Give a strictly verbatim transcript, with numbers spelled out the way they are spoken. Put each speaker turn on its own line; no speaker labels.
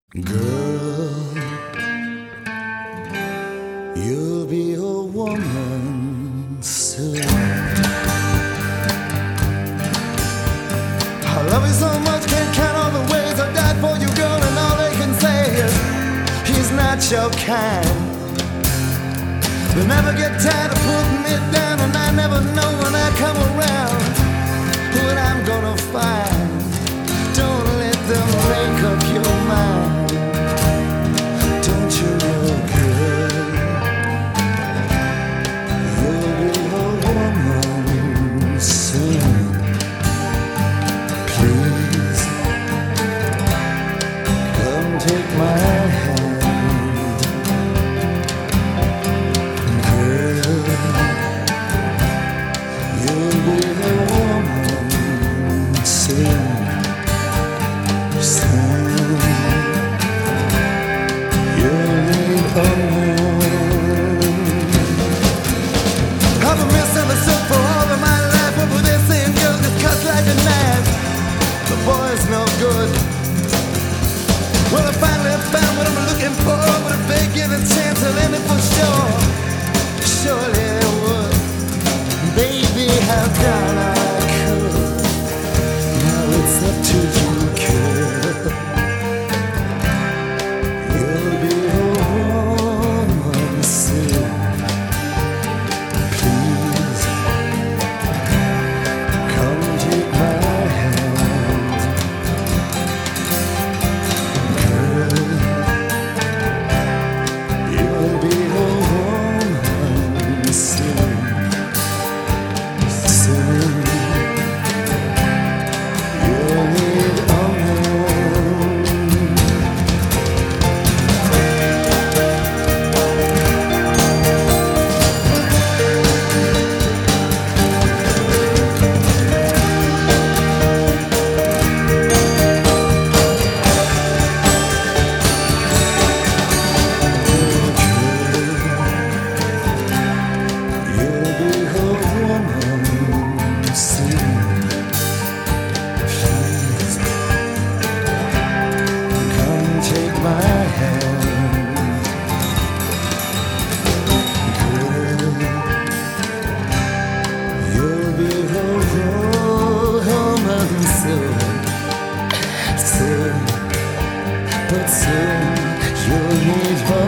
Girl, you'll be a woman soon. I love you so much, can't count all the ways I died for you, girl, and all they can say is he's not your kind. They never get tired of putting me down, and I never know when I come around what I'm gonna find. Don't let them make up your mind. Don't you know, girl, you'll be a woman soon. Please, come take my hand. Girl, you'll be a woman soon. Soon, you'll need a home. I've been misunderstood for all of my life. What were they saying? Girls just cut like a knife. The boy's no good. Well, I finally found what I'm looking for, but if they give a chance, I'll end it for sure. Surely they would. Baby, how can I could? Now it's up to you, girl. You'll be a woman soon. Please, come take my hand. Girl, you'll be a woman soon. Soon, you'll need a home. You'll be a woman soon. Please, come take my hand. Girl, you'll be a woman soon. Soon, but soon you'll need her.